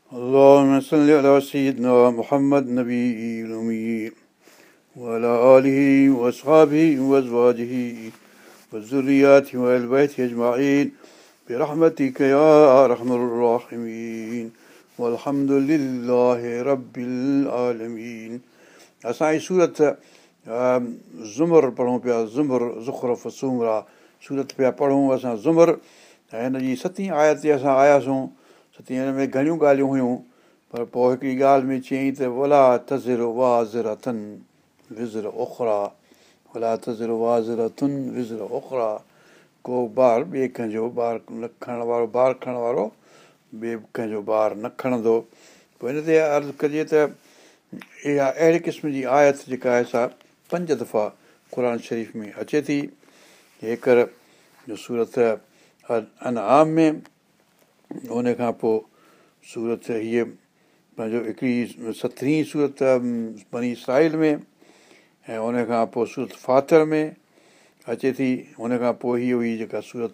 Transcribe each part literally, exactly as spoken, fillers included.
اللهم صل على سيدنا محمد النبي الأمي وعلى آله وأصحابه وأزواجه وذرياته وأهل بيته أجمعين برحمتك يا أرحم الراحمين والحمد لله رب العالمين. असांजी सूरत ज़ुमर पढ़ूं पिया, ज़ुमर ज़ुख़्रफ़ सूमरा सूरत पिया पढ़ूं असां ज़ुमर, ऐं हिन जी सतीं आयत ते असां आयासीं। सतीं हिन में घणियूं ॻाल्हियूं हुयूं, पर पोइ हिकिड़ी ॻाल्हि में चयईं त वला तज़िर वाज़िरतन विज़र उख़रा, वला तज़िर वाज़िरतुन विज़र उख़रा, को ॿार ॿिए कंहिंजो ॿार न खणण वारो ॿार खणण वारो ॿिए कंहिंजो ॿार न खणंदो। पोइ हिन ते अर्ज़ु कजे त इहा अहिड़े क़िस्म जी आयत जेका आहे सा पंज दफ़ा क़ुर शरीफ़ में अचे थी। हेकर जो सूरत अनआम में, उन खां पोइ सूरत हीअ पंहिंजो हिकिड़ी सतरहीं सूरत बनी इसराईल में, ऐं उन खां पोइ सूरत फातिर में अचे थी। उन खां पोइ हीअ हुई जेका सूरत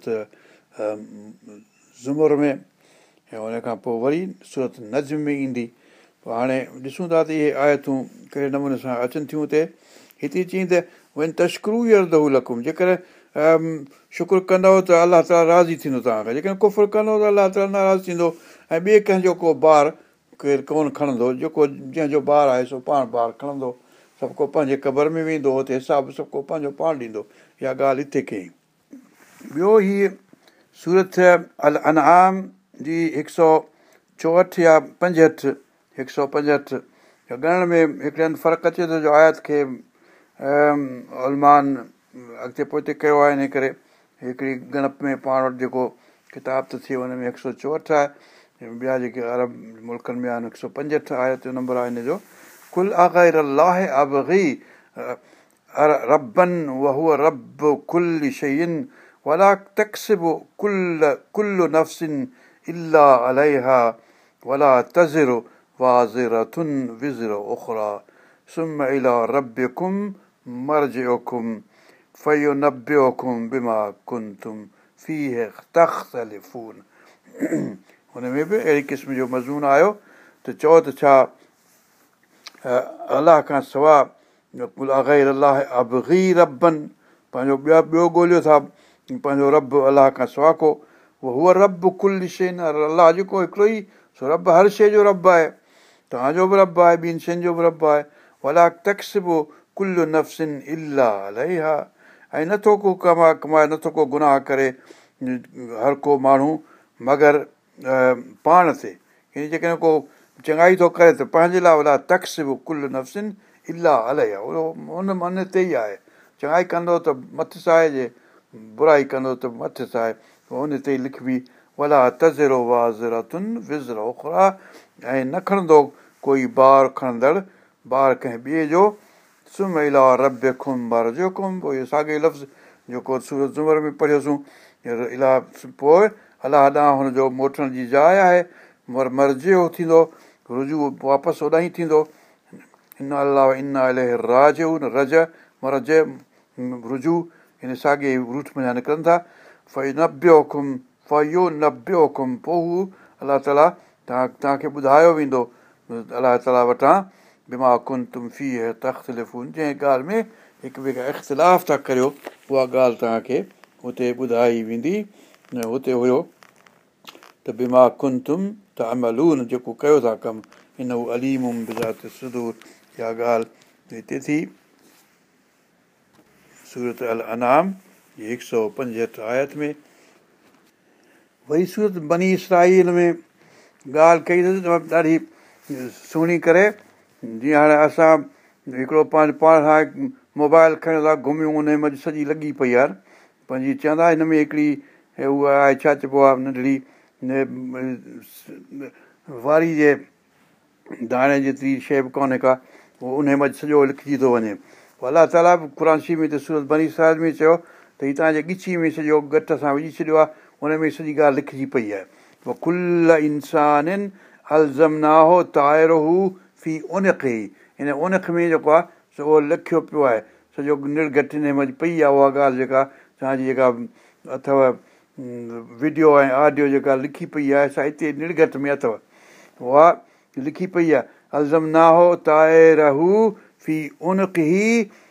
ज़ुमर में, ऐं उन खां पोइ वरी सूरत नज़्म में ईंदी। पोइ हाणे ॾिसूं था त इहे आयतूं कहिड़े नमूने सां अचनि थियूं। हिते हिते चई त वञ तश्करू यरदहु लकुम, जेकर शुकुरु कंदव त अलाह ताला राज़ी थींदो तव्हांखां, जेकॾहिं कुफ़ुर कंदव त अलाह ताला नाराज़ थींदो। ऐं ॿिए कंहिंजो को ॿार केरु कोन खणंदो, जेको जंहिंजो ॿारु आहे सो पाण ॿारु खणंदो, सभु को पंहिंजे क़बर में वेंदो, हुते हिसाबु सभु को पंहिंजो पाण ॾींदो। इहा ॻाल्हि हिते कयईं। ॿियो हीअ सूरत अल अनआम जी हिकु सौ चोहठि या पंजहठि हिकु सौ पंजहठि ॻणण में हिकिड़े हंधि फ़र्क़ु अचे थो, जो आयत खे उलमान अॻिते पोइते कयो आहे। इन करे हिकिड़ी ॻणप में पाण वटि जेको किताब त थिए हुन में हिकु सौ चोहठि आहे, ॿिया जेके अरब मुल्कनि में आहिनि हिकु सौ पंजहठि आयत जो नंबर आहे हिन जो। कुल अग़ैर अल्लाह अबग़ी रब्बन वहुव रब्ब कुल्लि शैइन वला तक्सिबु कुल्ल कुल्लु नफ्सिन इल्ला अलैहा वला तज़िरु वाज़िरतुन विज़र उख़रा सुम्म इला रब्बिकुम मर्जिउकुम फयुनब्बिउकुम बिमा कुंतुम फीहि तख़्तलिफ़ून। हुन में बि अहिड़ी क़िस्म जो मज़मून आयो त चओ त छा अलाह खां सवाइ कुल अग़ैर अल्लाह अबग़ी रब्बन, पंहिंजो ॿिया ॿियो ॻोल्हियो था पंहिंजो रब अलाह खां सवाइ को। हूअ रब कुल शइ, अलाह जेको हिकिड़ो ई सो रब हर शइ जो रब आहे, तव्हांजो बि रब आहे, ॿियनि शयुनि जो बि रब आहे। वला तक्सिबु कुल्लु नफ़्सिन इल्ला अलैहा, ऐं नथो को कमा कमाए नथो को गुनाह करे हर को माण्हू मगर पाण ते। यानी जेकॾहिं को चङाई थो करे त पंहिंजे लाइ, वला तक्सिबु कुल्लु नफ़्सिन इल्ला अलैहा, उहो हुन मन ते ई आहे। चङाई कंदो त मथिस आहे, जे बुराई कंदो त मथिस आहे, हुन ते ई लिखबी। वला तज़िरु वाज़िरतुन विज़र उख़रा, ऐं न खणंदो कोई ॿार खणंदड़ ॿार कंहिं ॿिए जो। सुम्म इला रब्बिकुम मर्जिउकुम, पोइ इहो साॻियो लफ़्ज़ जेको सूरत ज़ुमर में पढ़ियोसीं, इला पोइ अलाह ॾांहुं हुनजो मोटण जी जाइ आहे, मर मर्जियो थींदो, रुजू वापसि होॾां ई थींदो। इन अलाह इना इलैहि राजिऊन, रज मरज रुजू हिन साॻिए रूठ में निकिरनि था। फयुनब्बिउकुम फयुनब्बिउकुम, पोइ हू अलाह ताला तव्हां तव्हांखे ॿुधायो वेंदो अलाह ताला वटां बिमा कुंतुम फीहि तख़्तलिफ़ून, जंहिं ॻाल्हि में हिक ॿिए खां इख़्तिलाफ़ था करियो, उहा ॻाल्हि तव्हांखे हुते ॿुधाई वेंदी। हुते हुयो त बिमा कुंतुम तअमलून, जेको कयो था कमु, इन्नहु अलीमुम बिज़ाति सुदूर। इहा ॻाल्हि हिते थी सूरत अल अनाम जी हिकु सौ पंजहठि आयत में। वरी सूरत बनी इसराईल में ॻाल्हि कई अथसि ॾाढी सुहिणी करे। जीअं हाणे असां हिकिड़ो पंहिंजो पाण सां मोबाइल खणी था घुमियूं, उन में सॼी लॻी पई आहे पंहिंजी, चवंदा हिन में हिकिड़ी उहा आहे छा चइबो आहे नंढड़ी वारी जे दाणे जेतिरी शइ बि कोन्हे का, उहो उन में सॼो लिखिजी थो वञे। अलाह ताला बि क़ुर शरीफ़ में त सूरत बनी इसराईल में चयो त हीअ तव्हांजे ॻिची में सॼो गट सां विझी छॾियो आहे, उन में सॼी ॻाल्हि लिखिजी पई आहे। कुल्ल इंसानिन अलज़मनाहु ताइरहु फी उनक़ी, हिन उनख में जेको आहे सो उहो लिखियो पियो आहे, सॼो निर्घट हिन में पई आहे उहा ॻाल्हि जेका तव्हांजी जेका अथव वीडियो ऐं ऑडियो जेका लिखी पई आहे सा हिते निर्घट में अथव। उहा लिखी पई आहे अलज़म नाहो ताइरहू फी उनक़ही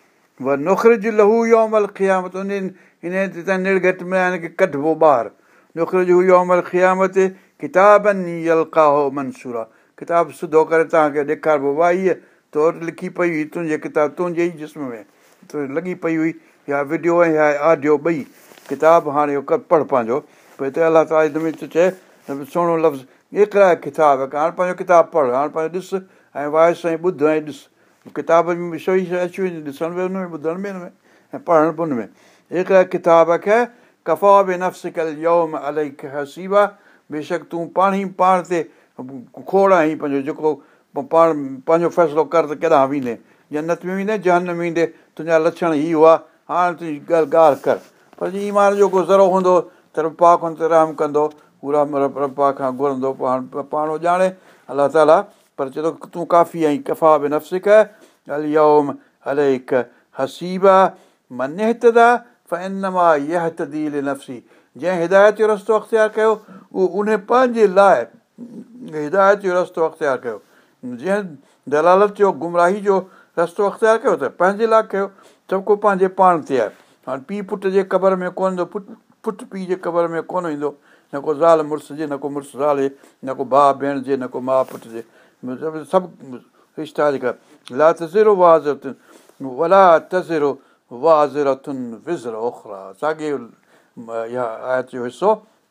व नुख़रिज लहू यौमल क़ियामत उन इन ते निर्घट में हिनखे कढिबो ॿाहिरि नुख़रिज यौमल क़ियामत किताबनि यल्क़ाहो मंसूरा किताब सिधो करे तव्हांखे ॾेखारिबो वाह हीअ तौर लिखी पई हुई तुंहिंजे किताब तुंहिंजे ई जिस्म में लॻी पई हुई या विडियो ऐं या ऑडियो ॿई किताब हाणे इहो पढ़ पंहिंजो पोइ हिते अलाह ताला हिन में थो चए सुहिणो लफ़्ज़ एतिरा किताब हाणे पंहिंजो किताबु पढ़ हाणे पंहिंजो ॾिस ऐं वाइस ऐं ॿुध ऐं ॾिस किताब में बि सही शइ अची वञे ॾिसण बि हुन में ॿुधण बि हिन में ऐं पढ़ण बि हुन में हिकिड़ा किताब खे कफ़ा बि नफ़्स कल यौम अलैक हसीबा बेशक तूं पाण ई पाण ते खोड़ आहीं पंहिंजो जेको पाण पंहिंजो फ़ैसिलो कर त केॾांहुं वेंदे जन्नत में वेंदे जहन्नम में वेंदे तुंहिंजा लक्षण ई हुआ हाणे तुंहिंजी ॻाल्हि ॻाल्हि कर पर जीअं ईमान जो को ज़रो हूंदो त रब पाक हुन ते रहम कंदो पूरा रब पाक खां घुरंदो पाण पाण ॼाणे अलाह ताला पर चए थो तूं काफ़ी आहीं कफ़ा बि नफ़्सिक अल यौम अलैक हसीबा मन इह्तदा फ़इन्नमा यहतदी लिनफ़्सी जंहिं हिदायत जो रस्तो अख़्तियार कयो उहो उन पंहिंजे लाइ हिदायत जो रस्तो अख़्तियार कयो जंहिं दलालत जो गुमराही जो रस्तो अख़्तियार कयो त पंहिंजे लाइ कयो सभु को पंहिंजे पाण ते आहे हाणे पीउ पुट जे क़बर में कोन ईंदो पुटु पुटु पीउ जे क़बर में कोन ईंदो न को ज़ाल मुड़ुस जे न को मुड़ुस ज़ाल जे न को भाउ भेण जे न को माउ पुट जे सभु रिश्ता जेका ला तज़िरो वाज़िरतुन वला तज़िरो वाज़िरतुन विज़र उख़रा साॻे इहा आयत जो हिसो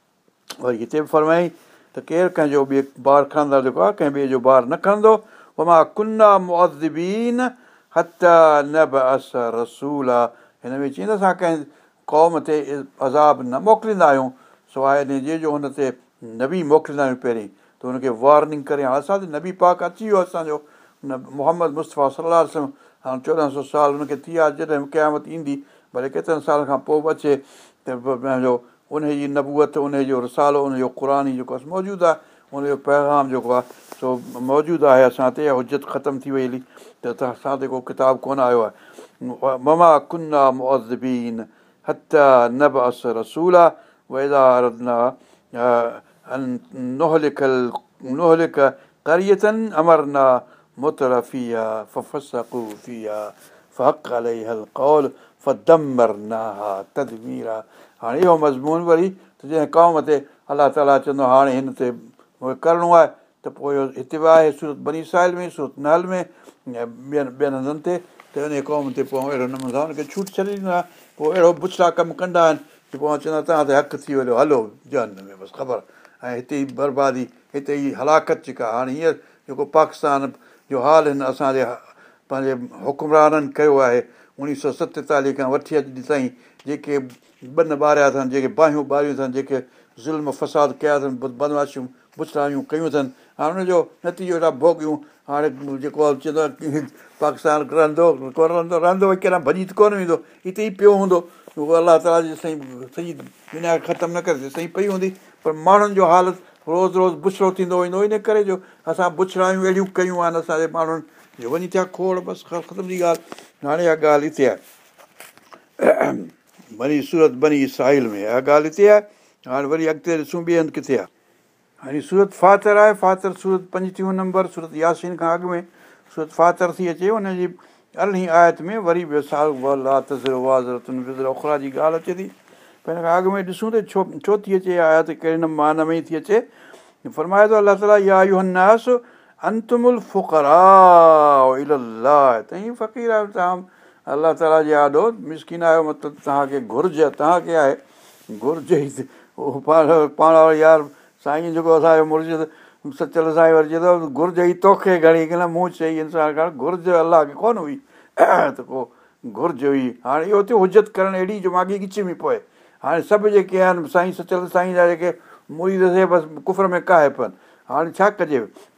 वरी हिते बि फरमाई त केरु कंहिंजो ॿिए ॿारु खणंदड़ जेको आहे कंहिं ॿिए जो ॿारु न खणंदो वमा कुन्ना मुअज़्ज़िबीन हत्ता नबअस रसूला हिन में चईं त असां कंहिं क़ौम ते अज़ाब न मोकिलींदा आहियूं सवाइ इन जे जो हुन ते नबी मोकिलींदा आहियूं पहिरीं त हुनखे वार्निंग करे हाणे असां त नबी पाक अची वियो असांजो मोहम्मद मुस्तफ़ा सलाहु वसलम हाणे चोॾहं सौ साल हुनखे थी विया जॾहिं क़यामत ईंदी भले केतिरनि सालनि खां पोइ बि अचे त पंहिंजो उनजी नबूअत उनजो रिसालो उनजो क़ुर जेको आहे मौजूदु आहे उनजो पैगाम जेको आहे सो मौजूदु आहे असां ते हुजत ख़तमु थी वई हली त असां ते को किताबु कोन आयो आहे ममा कुन्ना मुअज़्ज़िबीन हत्ता नबअस रसूला वइज़ा अरदना अन नुहलिकल नुहलिक क़रियतन अमरना मुतरफिया फफसक़ू फिया फहक़ अलैहल क़ौल फदम्मरनाहा तदमीरा हाणे इहो मज़मून वरी त जंहिं क़ौम ते अलाह ताला चवंदो हाणे हिन ते करिणो आहे त पोइ इहो हिते बि आहे सूरत बनी इस्राईल में सूरत नहल में ऐं ॿियनि ॿियनि हंधनि ते त हिन क़ौम ते पोइ अहिड़ो नमूने सां हुनखे छूट छॾे ॾींदो आहे पोइ अहिड़ो बुछड़ा कमु कंदा आहिनि की पोइ चवंदा तव्हां त हक़ु थी वियो हलो जहन्नम में बसि ख़बर ऐं हिते ई बर्बादी हिते ई हलाकत जेका हाणे हींअर जेको पाकिस्तान जो हाल हिन असांजे पंहिंजे हुकुमराननि कयो आहे उणिवीह सौ सतेतालीह खां वठी अॼु ताईं जेके ॿन ॿारिया अथनि जेके बाहियूं ॿारियूं अथनि जेके ज़ुल्म फ़साद कया अथनि बदमाशियूं बुछड़ायूं कयूं अथनि हाणे हुनजो नतीजो हेॾा भोॻियूं हाणे जेको आहे चवंदो आहे पाकिस्तान रहंदो कोन रहंदो रहंदो वरी केॾा भॼी त कोन वेंदो हिते ई पियो हूंदो उहो अलाह ताला जी साईं सॼी दुनिया खे ख़तमु न करे सही पई हूंदी पर माण्हुनि जो हालति रोज़ु रोज़ु बुछड़ो थींदो वेंदो इन करे जो असां बुछड़ायूं अहिड़ियूं कयूं आहिनि असांजे माण्हुनि जो वञी थिया खोड़ बसि ख़तम जी ॻाल्हि हाणे इहा ॻाल्हि हिते आहे वरी सूरत बनी इस्राईल में इहा ॻाल्हि हिते आहे हाणे वरी अॻिते ॾिसूं ॿिए हंधि किथे आहे हाणे सूरत फातिर आहे फातिर सूरत पंजटीह नंबर सूरत यासीन खां अॻु में सूरत फातिर थी अचे हुनजी अरिड़हीं आयत में वरी बि उखरा जी ॻाल्हि अचे थी पर हिन खां अॻु में ॾिसूं त छो छो थी अचे आयत कहिड़े न मान में ई थी अचे फरमाए थो अलाह ताला या युहन्नास अंतुमुल फुक़रा इलल्लाह तव्हां फ़क़ीर आहियो तव्हां अलाह ताला जे आॾो मिसकिन आहियो मतिलबु तव्हांखे घुर्ज तव्हांखे आहे घुर्ज ई उहो पाण पाण वारो यार साईं जेको असांजो मुर्शिद सचल साईं वरी चए थो घुर्ज ई तोखे घणी की न मूं चई इंसान खण घुर्ज अलाह खे कोन हुई त को घुर्ज हुई हाणे इहो थियो हुजत करणु अहिड़ी जो माॻी ॻिच में पए हाणे सभु जेके आहिनि साईं सचल साईं जा जेके मुरीद थिए बसि कुफर में काहे पनि हाणे छा कजे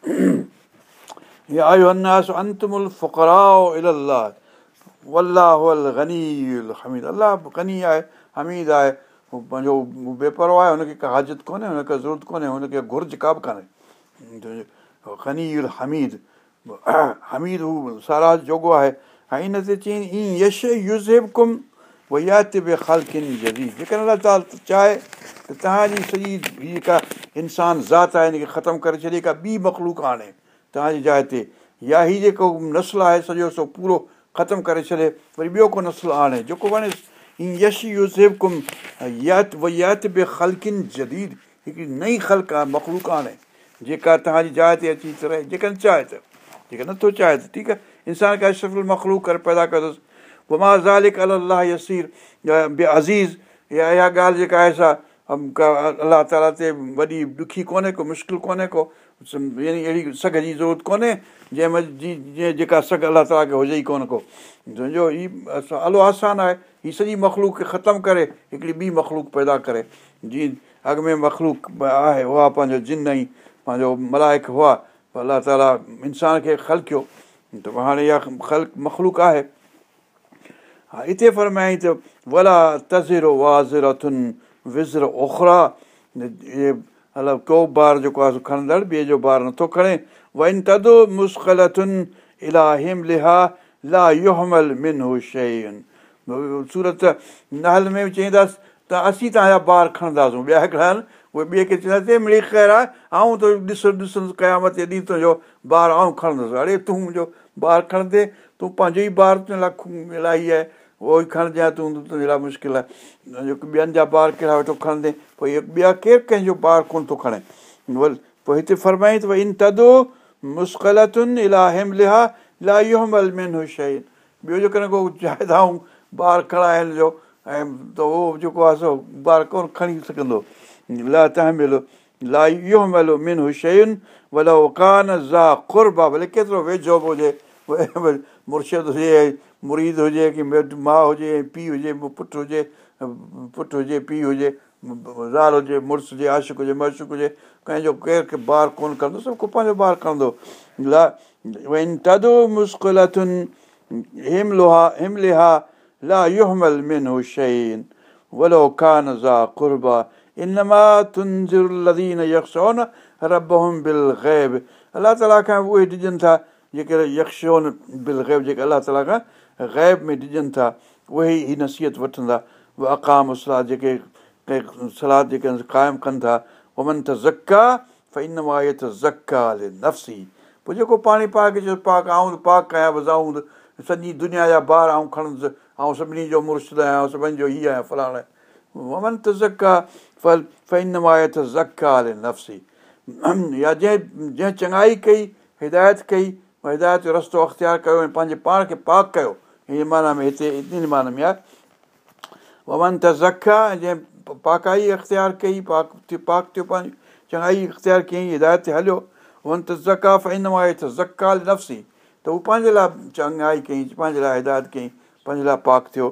आयो अन्नास अंतमुल फ़ुक़रा इलल्लाह वल्लाहु अल गनीयुल हमीद अलाह गनी आहे हमीद आहे हू पंहिंजो बेपरवाह आहे हुनखे का हाजत कोन्हे हुनखे ज़रूरत कोन्हे हुनखे घुर्ज का बि कान्हे गनीयुल हमीद हमीद हू साराह जोॻो आहे ऐं हिन ते चई ई यश युज़िब कुम वयात बि ख़ालकिन जदीद। जेकॾहिं अलाह ताला चाहे त तव्हांजी सॼी हीअ जेका इंसान ज़ात आहे हिनखे ख़तमु करे छॾे, का ॿी मख़लूक आणे तव्हांजी जाइ ते, या हीअ जेको नस्ल आहे सॼो सो पूरो ख़तमु करे छॾे, वरी ॿियो को नस्ल आणे जेको वणे। हीअ यश यूसेबकुम यात वयात बि ख़ालकिन जदीद, हिकिड़ी नई ख़ल्क आहे मख़लूक आणे जेका तव्हांजी जाइ ते अची रहे, जेकॾहिं चाहे त। जेकॾहिं नथो चाहे त ठीकु आहे, इंसान खे अशरफुल मख़लूक करे पैदा कयो अथसि। वमा ज़ालिक अलाह यसीर बि अज़ीज़, या इहा ॻाल्हि जेका आहे सा अलाह ताला ते वॾी ॾुखी कोन्हे को, मुश्किल कोन्हे को, यानी अहिड़ी सघ जी ज़रूरत कोन्हे जंहिंमें जी जीअं जेका सघ अलाह ताला खे हुजे ई कोन को। सम्झो हीउ अलो आसानु आहे, हीअ सॼी मख़लूक खे ख़तमु करे हिकिड़ी ॿी मख़लूक पैदा करे। जीअं अॻ में मख़लूक आहे हुआ पंहिंजो जिन ऐं पंहिंजो मलाइक हुआ, अलाह ताला इंसान खे ख़लकियो त हाणे इहा ख़ल्क मख़लूक आहे। हा हिते फरमाईं त वला तज़िर वाज़िरतुन विज़र उख़रा, अलाह को बार जेको आहे खणंदड़ ॿिए जो बार नथो खणे। वइन तदो मुस्क़लतुन इला हिमलिहा ला युहमल मिनहु शैउन। सूरत नहल में चईंदासीं त असीं तव्हांजा बार खणंदासीं, ॿिया हिकिड़ा आहिनि उहे ॿिए खे चवंदासीं मिड़ी ख़ैरु आहे, आऊं त ॾिस ॾिसंदुसि क़यामत जे ॾींहुं तुंहिंजो बार आऊं खणंदुसि। अड़े तूं मुंहिंजो बार खणंदे, तूं पंहिंजो ई बार तुंहिंजे लाइ इलाही आहे, उहो ई खणजांइ तूं, तुंहिंजे लाइ मुश्किल आहे। ॿियनि जा बार कहिड़ा वेठो खणंदे, पोइ इहे ॿिया केरु कंहिंजो बार कोन थो खणे। पोइ हिते फरमाईं त भई इन तदो मुस्क़लतुन इला हिमलिहा ला युहमल मिनहु शैउन। ॿियो जेकॾहिं को चाहिदा आहियूं बार खणाइण जो, ऐं त उहो जेको आहे सो बार कोन खणी सघंदो। ला तहमिल ला युहमल मिनहु शैउन वलो कान ज़ा क़ुर्बा, भले केतिरो वेझो बि हुजे, मुर्शिद हुजे, मुरीद हुजे, की माउ हुजे, पीउ हुजे, पुटु हुजे, पुटु हुजे, पीउ हुजे, ज़ाल हुजे, मुड़ुसु हुजे, आशिक़ हुजे, मशूक हुजे, कंहिंजो केर खे बार कोन कंदो, सभु को पंहिंजो बार खणंदो। ला इन तदो मुस्क़लतुन हिमलोहा हिमलिहा ला युहमल मिनहु शैउन वलो कान ज़ा क़ुर्बा इन्नमा तुनज़िरु लज़ीन यख़्शौन रब्बहुम बिल ग़ैब। अलाह ताला खां उहे डिॼनि था जेके यख़्शौन बिल ग़ैब, जेके अलाह ताला खां ग़ैब में डिॼनि था, उहे ई हीअ नसीहत वठंदा। व अक़ाम सलात, जेके कंहिं सलात जेके क़ाइमु कनि था। वमन तज़क्का फ़इन्नमा यतज़क्का लिनफ़्सी, पोइ जेको पाणी पाक चयो पाक आऊं पाक कयां बसि, आऊं सॼी दुनिया जा बार आऊं खणंदुसि, ऐं सभिनी जो मुर्शिद आहियां, सभिनी जो हीअ आहियां फलाणा। वमन तज़क्का फ़इन्नमा यतज़क्का लिनफ़्सी, या जंहिं जंहिं चङाई कई, हिदायत कई, हिदायत जो रस्तो अख़्तियार कयो ऐं पंहिंजे पाण खे पाक कयो, हिन माना में हिते इन माना में आहे। वमन तज़क्का, जंहिं पाकाई अख़्तियार कई, पाक पाक थियो, पंहिंजी चङाई अख़्तियार कयईं, हिदायत ते हलियो। वमन तज़क्का फ़इन्नमा यतज़क्का लिनफ़्सी, त उहो पंहिंजे लाइ चङाई कयईं, पंहिंजे लाइ हिदायत कयईं, पंहिंजे लाइ पाक थियो।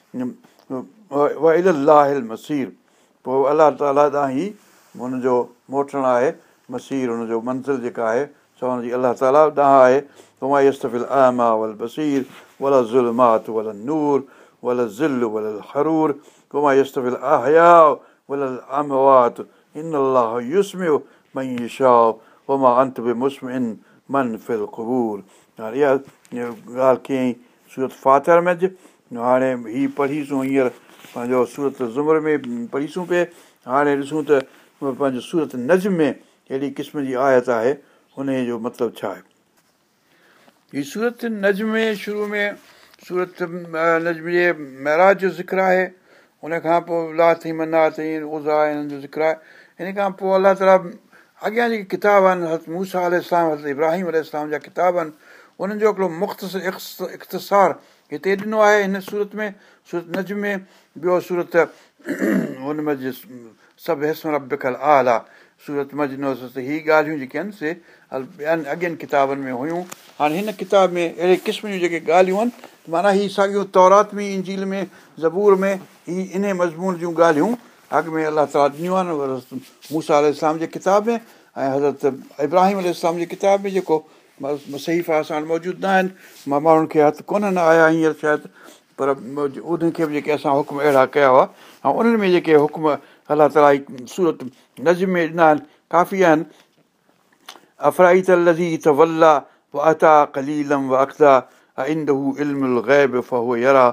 व इलल्लाहिल मसीर, पोइ अलाह ताला ॾांहुं ई हुनजो मोटणु आहे, मसीर हुनजो मंज़िल जेका आहे सो हुनजी अलाह ताला ॾांहुं आहे। वमा यस्तविल अमा वल बसीर वला ज़ुल्मात वला नूर वला ज़िल वल हरूर वमा यस्तविल अहया वल अमवात इन्नल्लाह युस्मिउ मन यशाउ वमा अंत बिमुस्मिइन मन फिल क़ुबूर। हाणे इहा ॻाल्हि कयईं सूरत फातिर में। हाणे हीअ पढ़ीसूं हींअर पंहिंजो सूरत ज़ुमर में पढ़ीसूं पिए। हाणे ॾिसूं त पंहिंजो सूरत नज़्म में अहिड़ी क़िस्म जी आयत आहे, हुन जो मतिलबु छा आहे। हीअ सूरत नज़्म में शुरू में सूरत नज़्म जे महराज जो ज़िक्र आहे, उन खां पोइ लात मनात उज़ा हिननि जो ज़िक्र आहे। हिन खां पोइ अलाह ताला अॻियां जेके किताब आहिनि, हज़रत मूसा अलैहिस्सलाम, हज़रत इब्राहिम अलैहिस्सलाम जा किताब आहिनि, उन्हनि जो हिकिड़ो मुख़्तसर इख़्तिसार हिते ॾिनो आहे हिन सूरत में, सूरत नज़्म में। ॿियो सूरत हुन में सभु हिस्म रबिकल आला, सूरत में ॾिनो त हीअ ॻाल्हियूं जेके आहिनि से ॿियनि अॻियनि किताबनि में हुयूं। हाणे हिन किताब में अहिड़े क़िस्म जूं जेके ॻाल्हियूं आहिनि, माना हीअ साॻियूं तौरात में, इंजील में, ज़बूर में, हीअ इन मज़मून जूं ॻाल्हियूं अॻ में अलाह ताला ॾिनियूं आहिनि हज़रत मूसा अलैहिस्सलाम जे किताब में ऐं हज़रत इब्राहिम अलैहिस्सलाम जे किताब में, जेको सहीफ़ा असां वटि मौजूदु न आहिनि, मां माण्हुनि खे हथु कोन्हनि आया हींअर शायदि, पर उन्हनि खे बि जेके असां हुकुम अहिड़ा कया हुआ, ऐं उन्हनि में जेके हुकुम अलाह ताला जी सूरत नज़्म में ॾिना आहिनि काफ़ी आहिनि। अफ़राईत लज़ी तवल्ला व अता क़लीलम व अक़दा अइंदहु इल्मुल ग़ैब फहुव यरा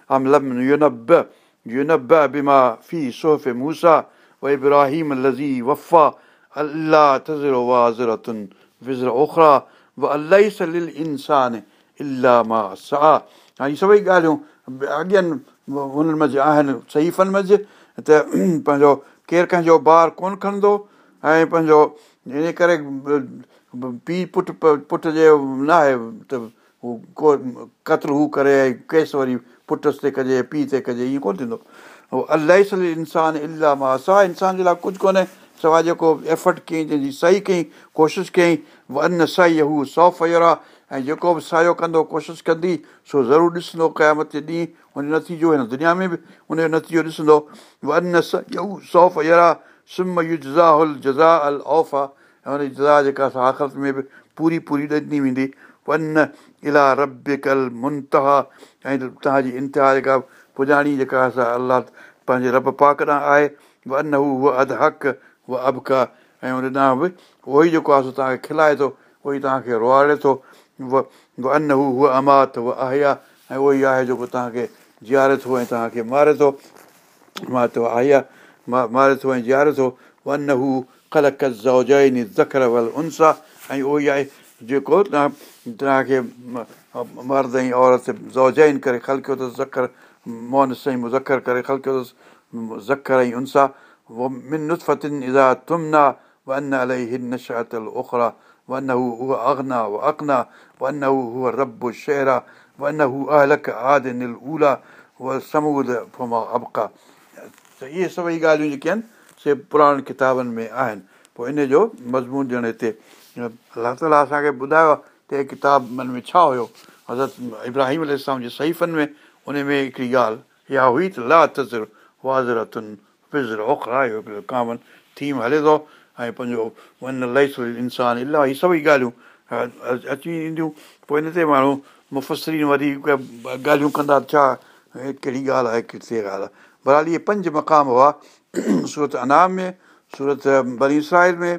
अम लम युनब्ब युनब्ब बिमा फी सुहफ़ मूसा व इब्राहीम लज़ी वफ़ा अल्ला तज़िरु वाज़िरतुन विज़्र उख़रा व अलैस लिल इंसान इल्ला मा सआ। हाणे सभई ॻाल्हियूं अॻियनि हुननि मंझि आहिनि सहीफ़नि मंझि त पंहिंजो केरु कंहिंजो बार कोन खणंदो ऐं पंहिंजो इन करे पीउ पुटु पुट जे न आहे त हू को क़तलु हू करे ऐं केस वरी पुट ते कजे पीउ ते कजे ईअं कोन थींदो। उहो अलैस लिल इंसान इल्ला मा सआ, इंसान जे लाइ कुझु कोन्हे सवाइ जेको एफर्ट कयईं जंहिंजी सही कयईं कोशिशि कयईं वन सही हू सौ फयरा ऐं जेको बि सायो कंदो कोशिशि कंदी सो ज़रूरु ॾिसंदो क़यामत जे ॾींहुं हुन जो नतीजो हिन दुनिया में बि हुनजो नतीजो ॾिसंदो। वन सही सौ फयरा सुम युज़ाहुल जज़ा अल औफ़ा ऐं हुनजी जज़ा जेका असां आख़िरत में बि पूरी पूरी ॾिनी वेंदी। वन इला रबिकल मुंतहा ऐं तव्हांजी इंतिहा जेका पुॼाणी जेका असां अलाह पंहिंजे रब पाक ॾांहुं आहे वन हू हूअ अध हक़ उहा अबका ऐं हुन ॾांहुं बि उहो ई जेको आहे सो तव्हांखे खिलाए थो उहो ई तव्हांखे रुआरे थो। अन हू हूअ अमात उहा अहिया ऐं उहो ई आहे जेको तव्हांखे जीआरे थो ऐं तव्हांखे मारे थो मां त अहिया मारे थो ऐं जीआरे थो। वन हू ख़लक़ ज़ौजैनि ज़कर वल उनसा ऐं उहो ई आहे जेको तव्हां तव्हांखे मर्द ऐं औरत ज़ौजैन करे ख़लक़ियो अथसि ज़कर मोहनस ऐं मुज़कर करे ख़लक़ियो अथसि ज़कर ऐं उनसा मिन नुतफ़तिन इज़ा तुमना वन अलैहि नशअतल उख़रा वन हू हूअ अग़ना व अक़ना वन हू हूअ रब्बु शहरा वन हू अहलक आदिनिल ऊला व समूद फमा अबका। त इहे सभई ॻाल्हियूं जेके आहिनि से पुराणनि किताबनि में आहिनि। पोइ इन जो मज़मून ॼण हिते अलाह ताला असांखे ॿुधायो आहे त हे किताब मन में छा हुयो। हज़रत इब्राहिम अलैहिस्सलाम जे सहीफ़नि में उन में हिकिड़ी ॻाल्हि इहा हुई त ला तज़िर वाज़िरतुन विज़्र उख़रा इहो हिकिड़ो कामन थीम हले थो ऐं पंहिंजो वन लैस इंसान इलाही ही सभई ॻाल्हियूं अची ईंदियूं। पोइ इन ते माण्हू मुफ़सिरीन वरी ॻाल्हियूं कंदा छा कहिड़ी ॻाल्हि आहे किथे ॻाल्हि आहे। बहरहाल इहे पंज मक़ाम हुआ सूरत अनाम में सूरत बनी इसराईल में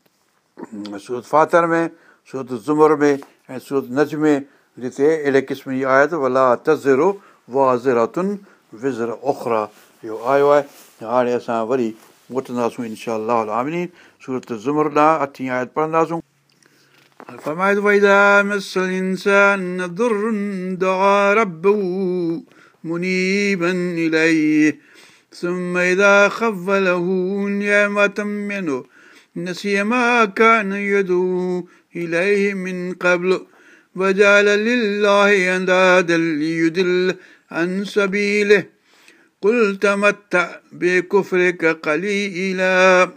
सूरत फातर में सूरत ज़ुमर में ऐं सूरत नज में जिते अहिड़े क़िस्म जी आयत वला तज़िरु वाज़िरतुन विज़्र उख़रा इहो आयो आहे। हाणे असां वरी मोटंदासूं इनशा अल्लाह आमीन सूरत ज़ुमर ॾांहुं अठी आयत पढ़ंदासूं। फरमाए वइज़ा मसल इंसान दुर्रुन दआ रब्बहु मुनीबन इलैहि ثم إذا خَوَّلَهُ نِعْمَةً منه نسي ما كان يدعو إليه من قبل وجعل لله أندادا ليضل عن سبيله قل تمتع بكفرك قليلا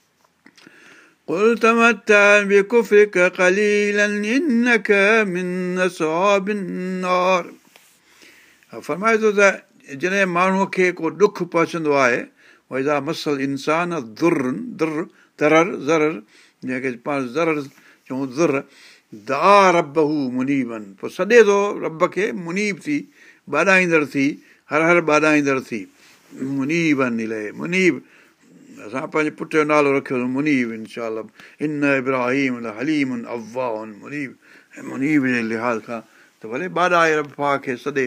قل تمتع بكفرك قليلا إنك من أصحاب النار। फरमाए थो त जॾहिं माण्हूअ खे को ॾुखु पहुचंदो आहे वइज़ा मसल इंसान दुर दुर दरर ज़रर जंहिंखे पाण ज़रर चऊं दुर दआ रब्बहू मुनीबन पोइ सॾे थो रब खे मुनीब थी ॿाॾाईंदड़ थी हर हर ॿाॾाईंदड़ थी मुनीबन इलैहि मुनीब असां पंहिंजे पुट जो नालो रखियो मुनीब इनशा अल्लाह इन इब्राहीम हलीमुन अव्वाहुन मुनीब ऐं मुनीब जे लिहाज़ खां त भले ॿाॾाए रब पा खे सॾे।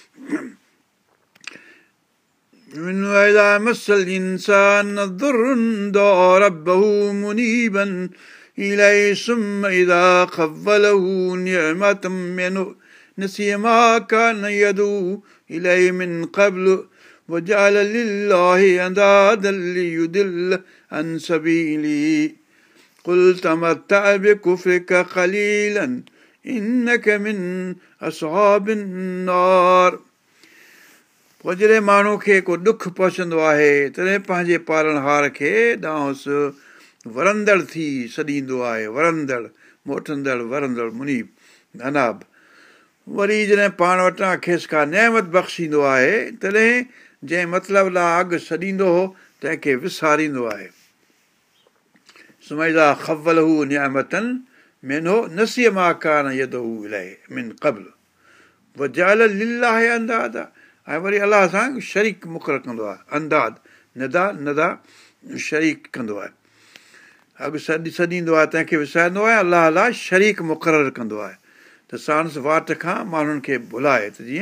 وإذا مس الإنسان ضر دعا ربه منيبا إليه ثم إذا خوله نعمة منه نسي ما كان يدعو إليه من قبل وجعل لله أندادا ليضل عن سبيله قل تمتع بكفرك قليلا إنك من أصحاب النار। पोइ जॾहिं माण्हू खे को ॾुखु पहुचंदो आहे तॾहिं पंहिंजे पालणहार खे ॾांहुंसि वरंदड़ थी सॾींदो आहे वरंदड़ मोटंदड़ वरंदड़ मुनीब अनाब। वरी जॾहिं पाण वटां खेसि का नेमत बख़्शींदो आहे तॾहिं जंहिं मतिलब लाइ अॻु सॾींदो हो तंहिंखे विसारींदो आहे। सुमैदा खवलहू नियामतनि मिनो नसीअ मां कान यदहू इलैहि मिन क़ब्ल वजाल लिल्लाहि अंदादा ऐं वरी अलाह सां शरीक मुक़ररु कंदो आहे अंदाद नदा नदा शरीक कंदो आहे अॻु सॾी सॾींदो आहे तंहिंखे विसारींदो आहे अलाह अलाह शरीक मुक़ररु कंदो आहे त साणसि वाट खां माण्हुनि खे भुलाए त जीअं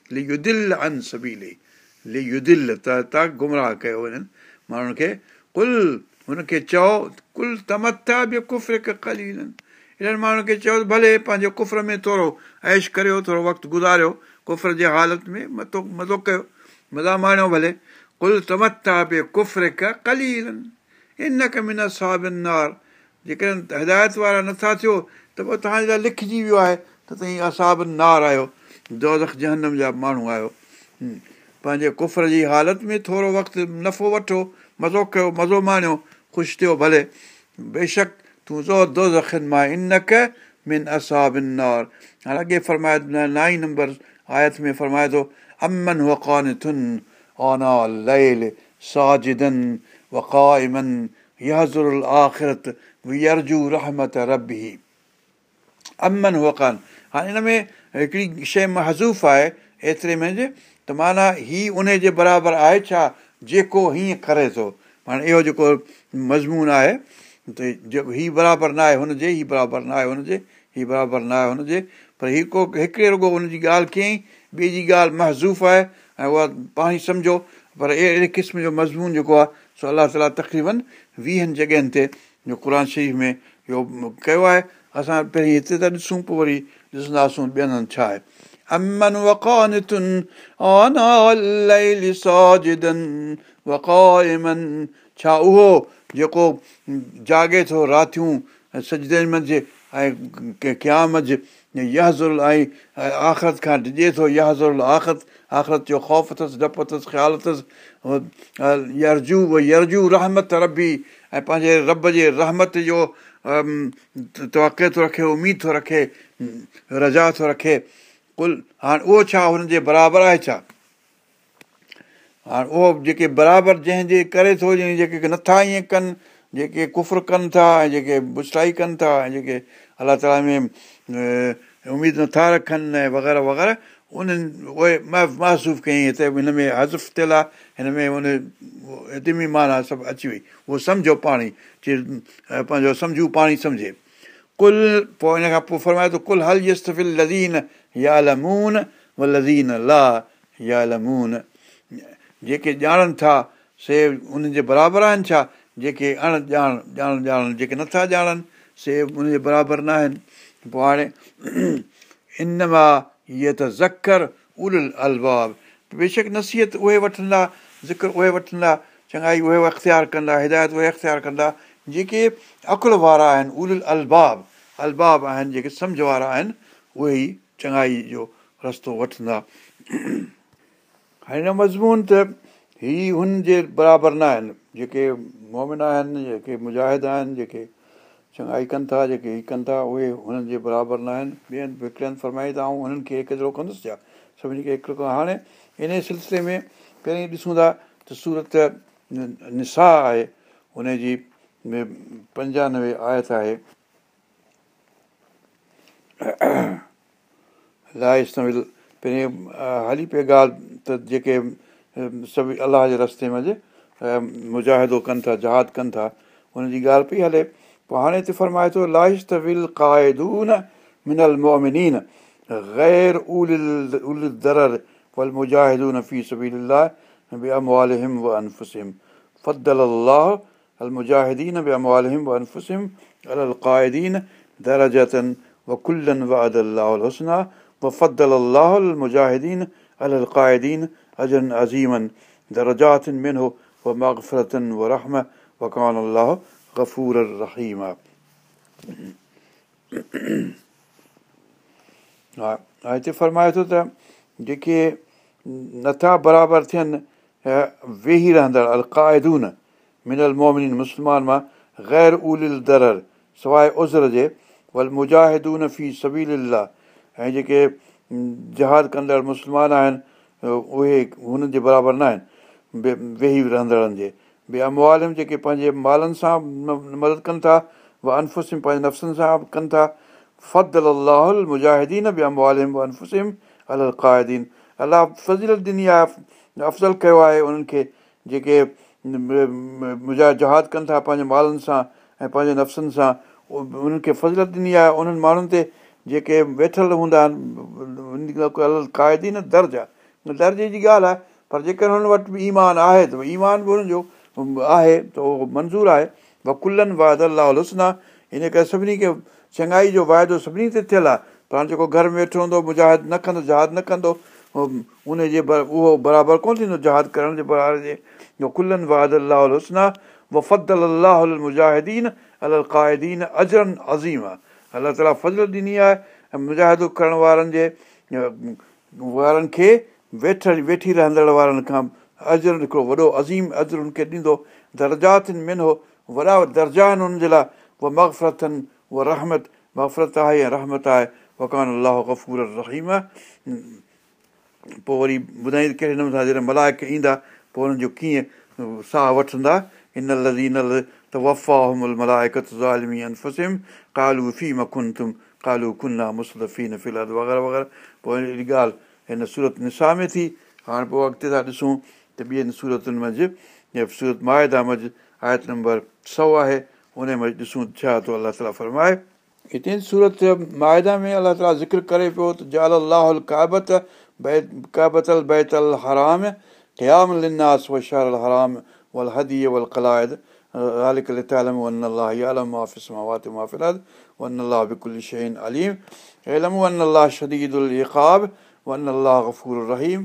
लियुदिल अन सबीली, लियुदिल त त गुमराह कयो हिननि माण्हुनि खे। कुल हुनखे चओ, कुल तमत्ता बि कुफ्रिक क़लीलन, हिननि माण्हुनि खे चओ भले पंहिंजे कुफ्र में थोरो ऐश करियो, थोरो वक़्तु गुज़ारियो, कुफ्र जे हालति में मथो मज़ो कयो, मज़ा माणियो भले। कुल तमत्ता बि कुफ्रिक क़लीलन इन्नक मिन असहाबिन नार, जेकॾहिं हिदायत वारा नथा थियो त पोइ तव्हांजे लाइ लिखिजी वियो आहे त तव्हां असहाबिन नार आहियो, दोज़ख जहन्नम जा माण्हू आहियो। पंहिंजे कुफ्र जी हालति में थोरो वक़्तु नफ़ो वठो, मज़ो कयो, मज़ो माणियो, ख़ुशि थियो भले, बेशक तूं ज़ो दोज़खनि मां इन्नक मिन असहाबिन नार। हाणे अॻे फरमाए नाई नंबर आयत में फरमाए थो अमन हुअ क़ानितुन आना अल-लैल साजिदन व क़ाइमन यहज़ुरुल आख़िरत व यरजू रहमत रब्बिही। अमन हुअ कान, हाणे हिन में हिकिड़ी शइ महज़ूफ़ आहे एतिरे में जे त माना हीउ उन जे बराबरि आहे छा जेको हीअं करे थो। हाणे इहो जेको मज़मून आहे त जेको हीउ बराबरि न आहे हुनजे, हीउ बराबरि न आहे हुनजे, हीउ बराबरि न आहे हुनजे, पर हीउ को हिकिड़े रुॻो हुनजी ॻाल्हि कयईं, ॿिए जी ॻाल्हि महज़ूफ़ आहे ऐं उहा पाण ई सम्झो। पर अहिड़े क़िस्म जो मज़मून जेको आहे सो अलाह ताला तक़रीबन वीहनि जॻहियुनि ते जो क़ुर शरीफ़ में इहो कयो आहे। असां पहिरीं हिते था ॾिसूं, पोइ वरी ॾिसंदासूं ॿियनि हंधि छा आहे। अमन व क़ानितुन आना अल-लैल साजिदन व क़ाइमन, छा उहो जेको जाॻे थो रातियूं सजदे मंझि ऐं क़याम मंझि, यहज़ुरुल ऐं आख़िरत खां डिॼे थो, यहज़ुरुल आख़िरत, आख़िरत जो ख़ौफ़ अथसि, डपु अथसि, ख़्यालु अथसि, यरजू व यरजू रहमत रब्बी, ऐं पंहिंजे रब जे रहमत जो तवक़े थो रखे, उमीद थो रखे, रजा थो रखे। कुल हाणे उहो छा हुनजे बराबरि आहे छा? हाणे उहो जेके बराबरि जंहिंजे करे थो, जेके नथा ईअं कनि, जेके कुफ्र कनि था ऐं जेके बुछड़ाई कनि था ऐं जेके अलाह ताला में उमीद नथा रखनि ऐं वग़ैरह वग़ैरह, उन्हनि उहे महसूफ़ कयईं हिते हिन में हज़फ़ थियल आहे, हिन में उन हितिमी माना सभु अची वई, उहो सम्झो पाण ई, पंहिंजो सम्झू पाण ई सम्झे। कुल पोइ हिन खां पोइ फरमाए थो कुल हल यस्तविल लज़ीन यअलमून व लज़ीन ला यअलमून, जेके ॼाणनि था से उन्हनि जे बराबरि आहिनि छा जेके अण ॼाण ॼाण ॼाणनि, जेके नथा ॼाणनि से उन जे बराबरि न आहिनि। पोइ हाणे इनमा यतज़क्कर उलुल अलबाब, बेशक नसीहत उहे वठंदा, ज़िक्र उहे वठंदा, चङाई उहे इख़्तियार कंदा, हिदायत उहे इख़्तियार कंदा जेके अकुल वारा आहिनि। उलुल अलबाब, अलबाब आहिनि जेके सम्झ वारा आहिनि, उहे ई चङाई जो रस्तो वठंदा। हिन मज़मून त हीअ हुन जे बराबरि न आहिनि, जेके मोमिन आहिनि, जेके मुजाहिद आहिनि, जेके चङाई कनि था, जेके हीअ कनि था, उहे हुननि जे बराबरि न आहिनि। ॿियनि हिकिड़नि फरमाई त आऊं हुननि खे हिकिड़ो कंदुसि छा, सभिनी खे हिकिड़ो। हाणे इन सिलसिले में पहिरीं ॾिसूं था त सूरत निसा आहे, हुनजी पंजानवे आयत आहे। लाइस्तविल, पहिरीं हली पई ॻाल्हि त जेके सभु अलाह जे रस्ते मंझि मुजाहिदो कनि था, जहाद कनि था, हुनजी ॻाल्हि पई हले। पोइ हाणे हिते फरमाए थो लाइस्तविल क़ाइदून मिनल मुअमिनीन गैर उलिल उलिल दरर वल मुजाहिदून फी सबीलिल्लाह बिअमवालिहिम व अनफुसिहिम फद्दल अल्लाहु अल मुजाहिदीन बिअमवालिहिम व अनफुसिहिम अलल क़ाइदीन दरजतन व कुल्लन वअदल्लाहुल हुस्ना व फद्दल अल्लाहु अल मुजाहिदीन अलल क़ाइदीन अजरन अज़ीमन दरजातिन मिन्हु व मग़फ़िरतन व रहमह व कान अल्लाहु गफ़ूरर रहीमा। हा, हिते फरमाए थो त जेके नथा बराबरि थियनि वेही रहंदड़ अल क़ाइदून मिनल मोमिनीन, मुस्लमान मां, गैर उलिल दरर, सवाइ उज़र जे, वल मुजाहिदून फी सबीलिल्लाह, ऐं जेके जहाद कंदड़ मुस्लमान आहिनि उहे हुननि जे बराबरि न आहिनि वेही रहंदड़नि जे। ॿिया अमवालिम, जेके पंहिंजे मालनि सां मदद कनि था, व अनफुसिम, पंहिंजे नफ़्सनि सां कनि था। फद्दल अल्लाहुल मुजाहिदीन बिअमवालिहिम व अनफुसिहिम अलल क़ाइदीन, अलाह फज़ीलत ॾिनी आहे, अफ़ज़ल कयो आहे उन्हनि खे जेके मुजाहिद जहाद कनि था पंहिंजे मालनि सां ऐं पंहिंजे नफ़्सनि सां। उन्हनि खे फज़ीलत ॾिनी आहे उन्हनि माण्हुनि ते जेके वेठल हूंदा आहिनि अलल क़ाइदीन दर्जा, दर्जे जी ॻाल्हि आहे, पर जेकर हुन वटि बि ईमान आहे त ईमान बि हुनजो आहे त उहो मंज़ूरु आहे। वकुलनि वाइद अलाह हुस्ना, इन करे सभिनी खे चङाई जो वाइदो सभिनी ते थियलु आहे। पर हाणे जेको घर में वेठो हूंदो मुजाहिद न कंदो, जहाद न कंदो, उनजे उहो बराबरि कोन थींदो जहाद करण जे बराबरि जे। वकुलनि वाइद अलाह हुस्ना वफ़द्दल अलाह मुजाहिदीन अल क़ाइदीन अजरन अज़ीम आहे। अलाह ताला फज़ल ॾिनी आहे ऐं मुजाहिदो करण वारनि जे वारनि खे वेठ वेठी रहंदड़ वारनि खां अजर हिकिड़ो वॾो अज़ीम अजर हुनखे ॾींदो। दर्जातिन मिन हो, वॾा दर्जा आहिनि हुनजे लाइ। उहा मग़फ़रतनि उहा रहमत, मग़फ़रत आहे ऐं रहमत आहे। वकान अलाह गफ़ूर रहीम। पोइ वरी ॿुधाईं कहिड़े नमूने सां जॾहिं मलाइक ईंदा पोइ हुननि जो कीअं साहु वठंदा। इन लज़ीन तवफ़ाहुमुल मलाइकत ज़ालिमी अनफुसिहिम क़ालू फ़ीम कुंतुम क़ालू कुन्ना मुस्तज़फ़ीन फ़िल अर्ज़ वग़ैरह वग़ैरह। पोइ अहिड़ी ॻाल्हि हिन सूरत निसा में थी। हाणे पोइ अॻिते था ॾिसूं त ॿियनि सूरतुनि मंझि, सूरत माइदा मंझि आयत नंबर सौ आहे, उन में ॾिसूं छा थो अलाह ताला फरमाए। हिते सूरत माइदा में अलाह ताला ज़िक्र करे पियो त जाल अलाहुल काबत काबतल बैतल हराम क़याम लिन्नास व शहरल हराम वल हदी वल क़लाइद ज़ालिक लितअलमू अन्न अल्लाह यअलमु मा फ़िस समावाति व मा फ़िल अर्ज़ व अन्न अल्लाह बिकुल्लि शैइन अलीम। इअलमू अन्न अल्लाह शदीदुल इक़ाब व अन्न अल्लाह गफ़ूरुर रहीम।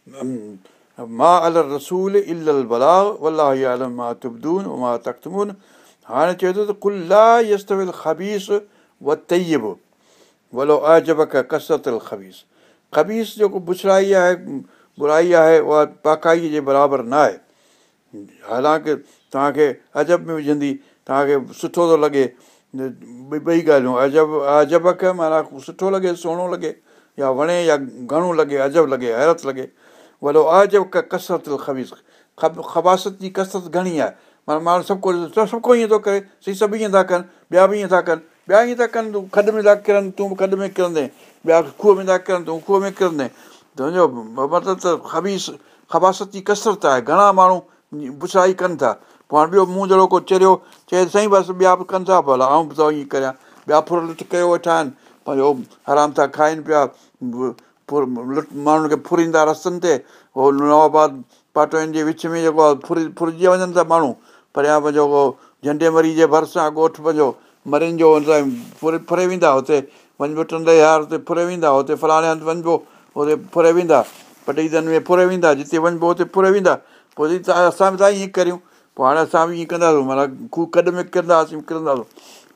मा अलर रसूल इल्लल बलाग वल्लाहु यअलमु मा तुब्दून व मा तक्तमून। हाणे चए थो त कुल ला यस्तविल ख़बीस व तय्यब वलो अअजबक कसरतुल ख़बीस। ख़बीस जेको बुछड़ाई आहे, बुराई आहे, उहा पाकाईअ जे बराबरि न आहे। हालांकि तव्हांखे अजब में विझंदी, तव्हांखे सुठो थो लॻे, ॿई ॻाल्हियूं अजब अजबक माना सुठो लॻे, सुहिणो लॻे, या वणे या घणो लॻे, अजब लॻे, हैरत लॻे। वलो अजब कसरतुल ख़बीस, ख़बासत जी कसरत घणी आहे। माना माण्हू सभु को सभु को ईअं थो करे, सही सभु ईअं था कनि, ॿिया बि ईअं था कनि, ॿिया ईअं था कनि, तूं खॾ में था किरनि, तूं बि खॾ में किरंदे, ॿिया खूह में था किरनि, तूं खूह में किरंदे। तुंहिंजो मतिलबु त ख़बीस ख़बासत जी कसरत आहे। घणा माण्हू बुछड़ाई कनि था। पोइ हाणे ॿियो मूं जहिड़ो को चरियो चए साईं बसि ॿिया बि कनि था, भला आऊं बि थो ईअं करियां। ॿिया फुर लुट कयो वेठा आहिनि, पंहिंजो हराम था खाइनि पिया, फुर लुट माण्हुनि खे फुरींदा रस्तनि ते। उहो नवाबाद पाटोइनि जे विच में जेको आहे फुरी फुरिजी वञनि था माण्हू, परियां पंहिंजो उहो झंडे मरी जे भरिसां ॻोठु पंहिंजो मरीन जो फुरे फुरे वेंदा, हुते वञिबो टंडे यार, हुते फुरे वेंदा, हुते फलाणे हंधि वञिबो हुते फुरे वेंदा, पटीदनि में फुरे वेंदा, जिते वञिबो हुते फुरे वेंदा। पोइ असां बि था ईअं करियूं, पोइ हाणे असां बि ईअं कंदासीं, माना खूह कॾ में किरंदासीं किरंदासीं।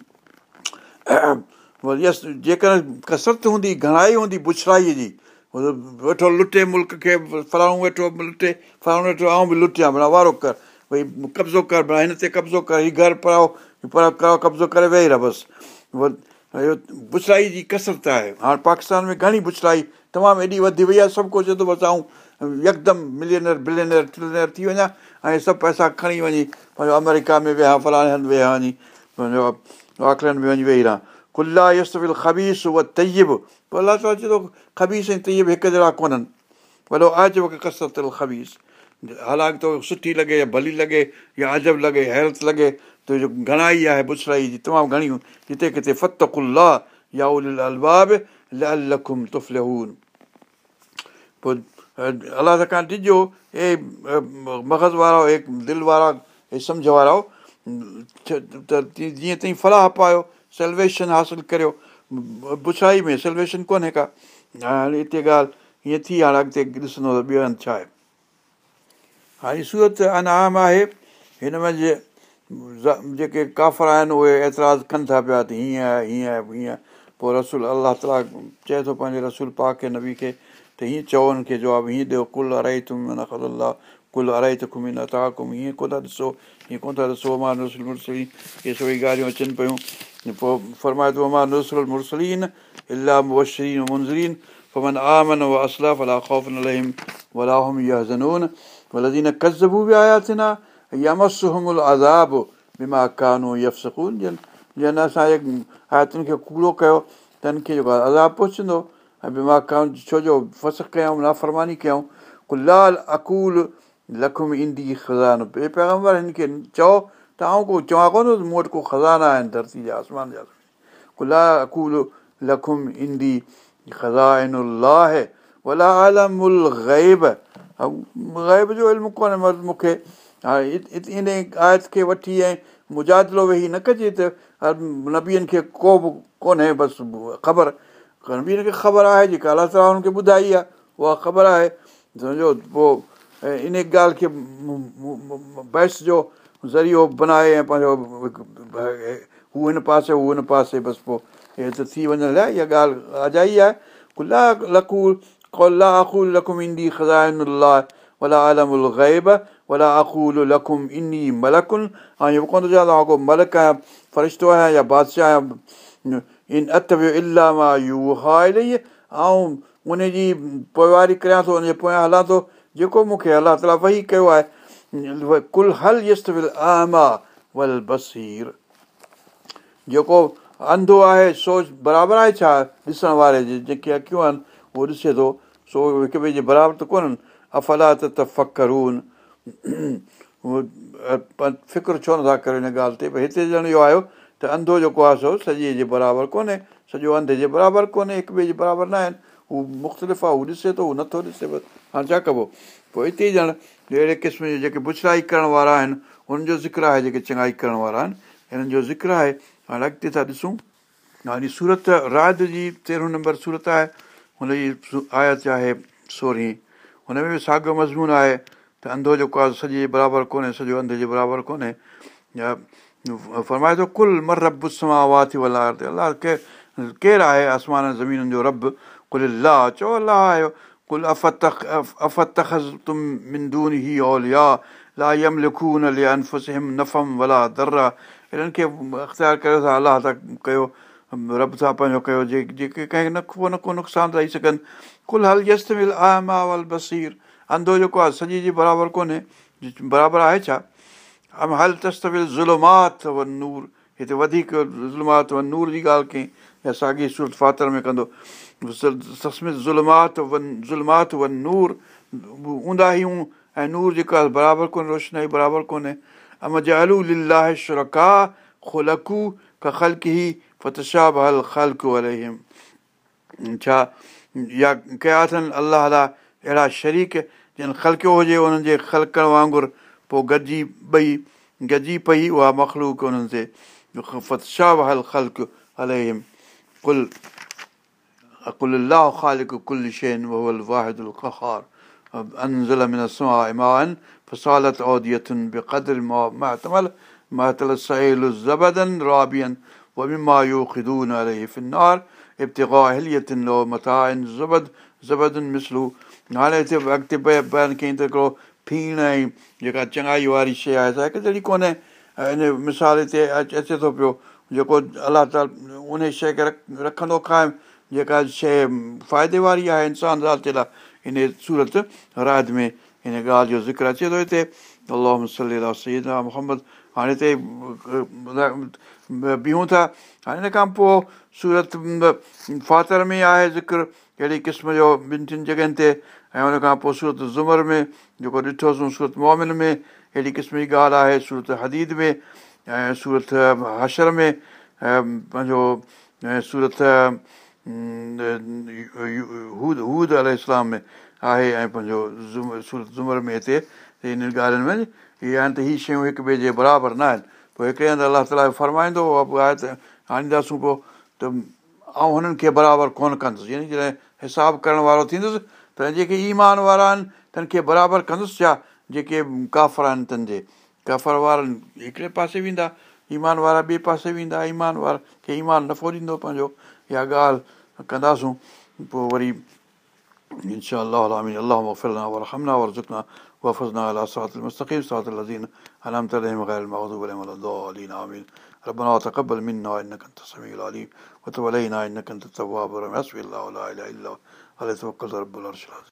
यस, जेकर कसरत हूंदी, घणाई हूंदी बुछड़ाईअ जी, वेठो लुटे मुल्क खे, फलाणो वेठो लुटे, फलाणो वेठो आऊं बि लुटियां, भला वारो कर, भई कब्ज़ो कर, भला हिन ते कब्ज़ो कर, हीउ घर पराओ पर करो कब्ज़ो करे वेही रह बसि। बुछड़ाई जी कसरत आहे। हाणे पाकिस्तान में घणी बुछड़ाई तमामु एॾी वधी वई आहे, सभु को चए थो बसि आऊं यकदमि मिलियनर बिलियनर ट्रिलियनर थी वञा ऐं सभु पैसा खणी वञी पंहिंजो अमेरिका में विया, फलाणे हंधि विया वञी, पंहिंजो ऑकलैंड में वञी वेही रहां। कुल्ला यस्तविल ख़बीस व तय्यब। पोइ अलाह ताला चए थो ख़बीस ऐं तय्यब हिकु जहिड़ा कोन्हनि। वलो अजब कसरतुल ख़बीस, हालांकि तो सुठी लॻे या भली लॻे या अजब लॻे, हैरत लॻे, तुंहिंजो घणाई आहे बुछड़ाई जी तमामु घणियूं, जिते किथे फतकुल्लाह या उलिल अलबाब लअल्लकुम तुफ़्लिहून। पोइ अलाह त खां ॾिजो, ए मग़ज़ वारो, ए दिलि वारा, ए सम्झ वारो, त जीअं ताईं फलाह पायो, सेल्वेशन हासिलु करियो। बुछड़ाई में सेल्वेशन कोन्हे का। हाणे हिते ॻाल्हि हीअं थी, हाणे अॻिते ॾिसंदो त ॿियो हंधि छा आहे। हाणे सूरत अनआम आहे, हिन मंझि जेके काफ़र आहिनि उहे एतिराज़ु कनि था पिया त हीअं आहे, हीअं आहे, हीअं आहे। पोइ रसूल अलाह ताला चए थो पंहिंजे रसूल पाक खे, नबी खे, त हीअं चओ हुनखे जवाबु हीअं ॾियो, कुल अराई तुम न ख़ज़ल्ला कुल अराई त कुम न ताकुम, हीअं कोन था ॾिसो, हीअं कोन था ॾिसो, मां रसूल मुरसलीन, इहे सभई ॻाल्हियूं अचनि पियूं। पोइ फरमाए थो मां रसूल मुरसलीन इल्ला मुबश्शिरीन व मुनज़िरीन फमन आमन व असलह फला ख़ौफ़ुन अलैहिम वला हुम यहज़नून वल्लज़ीन कज़्ज़बू बिआयातिना यमस्सुहुमुल अज़ाब बिमा कानू यफ़्सक़ून। जन जन असांजे आयतुनि खे कूड़ो कयो त हिन खे जेको आहे अज़ाब पहुचंदो, ऐं बिमा कान छो जो फ़स्क़ कयऊं, नाफ़रमानी कयऊं। कुलाल अकूल लखुम ईंदी ख़ज़ान, हे पैगम्बर हिन खे चओ त आऊं को चवां कोन थो मूं वटि को ख़ज़ाना आहिनि धरती जा आसमान जा। कुला अकूल लखुम ईंदी ख़ज़ाइनुल्लाह वला आलमुल ग़ैब, ग़ैब जो इल्मु कोन्हे मर्द मूंखे। हाणे इन आयत खे वठी ऐं मुजादिलो वेही न कजे त नबीअनि खे को बि कोन्हे बसि ख़बर। नबीअनि खे ख़बर आहे जेका अलाह ताला हुननि खे ॿुधाई आहे, उहा ख़बर आहे। सम्झो पोइ इन ॻाल्हि खे बहस जो ज़रियो बनाए ऐं पंहिंजो हू हिन पासे हू हिन पासे, बसि पोइ हे त थी वञण लाइ इहा ॻाल्हि अजाई आहे। ला लकूल ला अक़ूल लकुम इंदी ख़ज़ाइनुल्लाह वला आलमुल ग़ैब वला अक़ूल लकुम इन्नी मलकुन। ऐं इहो कोन थो चवां तव्हां को मलक आहियां, फ़रिश्तो आहियां या बादशाह आहियां। इन अतबिउ इल्ला मा यूहा इलैहि, ऐं उनजी पोइवारी करियां थो, उनजे पोयां हलां थो जेको मूंखे अलाह ताला वही कयो आहे। कुल हल यस्तविल आमा वल बसीर, जेको अंधो आहे सो बराबरि आहे छा ॾिसण वारे जे, जेके अखियूं आहिनि उहो ॾिसे थो, सो हिक ॿिए जे बराबरि त कोन्हनि। अफ़ला ततफ़क्करून, फ़िक्रु छो नथा कयो हिन ॻाल्हि ते। भई हिते ॼण इहो आयो त अंधो जेको आहे सो सॼे जे बराबरि कोन्हे, सॼो अंधे जे बराबरि कोन्हे, हिक ॿिए जे बराबरि न आहिनि। हू मुख़्तलिफ़ आहे, हू ॾिसे थो, हू नथो ॾिसे, बसि हाणे छा कबो। पोइ हिते ॼण अहिड़े क़िस्म जे जेके बुछड़ाई करण वारा आहिनि हुननि जो ज़िक्र आहे, जेके चङाई करण वारा आहिनि हिननि जो ज़िक्र आहे। हाणे अॻिते था ॾिसूं। हाणे सूरत राद जी तेरहों नंबर सूरत आहे, हुनजी आयत आहे सोरहीं। हुन में बि साॻियो मज़मून आहे त अंधो जेको आहे सॼे जे बराबरि कोन्हे, सॼो अंधे जे बराबरि कोन्हे। फरमाए थो कुल मर रब्बु समावाति वल अर्द, अलाह केरु केरु आहे आसमान ज़मीनुनि जो रब। कुल अलाह, चओ अलाह आयो। कुल अफ़तख़ज़्तुम मिन दूनिही औलिया ला यमलिकून लिअनफुसिहिम नफ़अम वला दर्रा, हिननि खे अख़्तियार कयो था, अलाह था कयो, रब था पंहिंजो कयो, जेके कंहिंखे न को न को नुक़सानु ॾेई सघनि। कुल हल यस्तविल आमा वल बसीर, अंधो जेको आहे सॼे जे बराबरि कोन्हे, बराबरि आहे छा। अम हल तस्तविल ज़ुल्मात वन नूर, हिते वधीक ज़ुल्मात वन नूर जी ॻाल्हि कई, या साॻी सूरत फातिर में कंदो तस्मित ज़ुल्मात वन ज़ुल्मात वन नूर, ऊंदाहियूं ऐं नूर जेका बराबरि कोन्हे, रोशनाई बराबरि कोन्हे। अम जअलू लिल्लाहि शुरका ख़ुलक़ू कख़ल्क़िही फ़तशाबहल ख़ल्क़ु अलैहिम, छा या कया अथनि अलाह लाइ अहिड़ा शरीक जिन ख़ल्क़ियो हुजे उन्हनि जे ख़ल्क़ण वांगुरु, पोइ गॾिजी ॿई गॾिजी पई उहा मख़लूक उन्हनि ते। फ़तशाबहल ख़ल्क़ु अलैहिम कुल कुल अल्लाहु ख़ालिक़ु कुल्लि शैइन व हुवल वाहिदुल क़हार अनज़ल मिनस समाइ माअन फसालत औदियतुन बिक़दरि मा महतमल महतल सैलु ज़बदन राबियन व मिम्मा यूक़िदून अलैहि फ़िन्नार इब्तिग़ा हिलियतिन व मताइन ज़बद ज़बदुन मिस्लु। हाणे हिते अॻिते बयानु कयईं त हिकिड़ो फीण ऐं जेका चङाई वारी शइ आहे सा हिकु जहिड़ी कोन्हे। हिन मिसाल हिते अचे थो पियो जेको अलाह ताला उन शइ खे रखंदो क़ाइमु जेका शइ फ़ाइदे वारी आहे इंसान ज़ात जे लाइ। हिन सूरत राद में हिन ॻाल्हि जो ज़िक्र अचे थो हिते। अल्लाहुम्म सल्ली अला सय्यिदना मुहम्मद। हाणे हिते बीहूं था। हाणे हिन खां पोइ सूरत फातिर में आहे ज़िक्र अहिड़ी क़िस्म जो ॿिनि टिनि जॻहियुनि ते, ऐं हुन खां पोइ सूरत ज़ुमर में जेको ॾिठोसीं, सूरत मोमिन में अहिड़ी क़िस्म जी ॻाल्हि आहे, सूरत हदीद में ऐं सूरत हशर में पंहिंजो ऐं सूरत हूद हूद अलैहिस्सलाम में आहे, ऐं पंहिंजो सूरत ज़ुमर में हिते हिन ॻाल्हियुनि में इहे आहिनि त हीअ शयूं हिक ॿिए जे बराबरि न आहिनि। पोइ हिकिड़े हंधि अलाह ताला फरमाईंदो आहे त आणींदासूं पोइ त आउं हुननि खे बराबरि कोन कंदुसि, यानी जॾहिं हिसाबु करण वारो थींदुसि त जेके ईमान वारा आहिनि तन खे बराबरि कंदुसि छा जेके काफ़र आहिनि तन जे। काफ़र वारनि हिकिड़े पासे वेंदा, ईमान वारा ॿिए पासे वेंदा, ईमान वारा खे ईमान नफ़ो ॾींदो पंहिंजो। इहा ॻाल्हि कंदासूं पोइ वरी इंशा अल्लाह आमीन। अल्लाहुम्मा इग़फिर लना वरहमना वरज़ुक़ना वफ़ज़ना अला सिरातिल मुस्तक़ीम सिरातिल लज़ीना अनअमत अलैहिम ग़ैरिल मग़ज़ूबि अलैहिम वलद्दालिन आमीन। रब्बना तक़ब्बल मिन्ना इन्नका अंतस समीउल अलीम व तुब अलैना इन्नका अंतत तव्वाबुर रहीम। हस्बुनल्लाहु ला इलाहा इल्ला हुव अलैहि तवक्कलतु रब्बुल अर्शिल अज़ीम।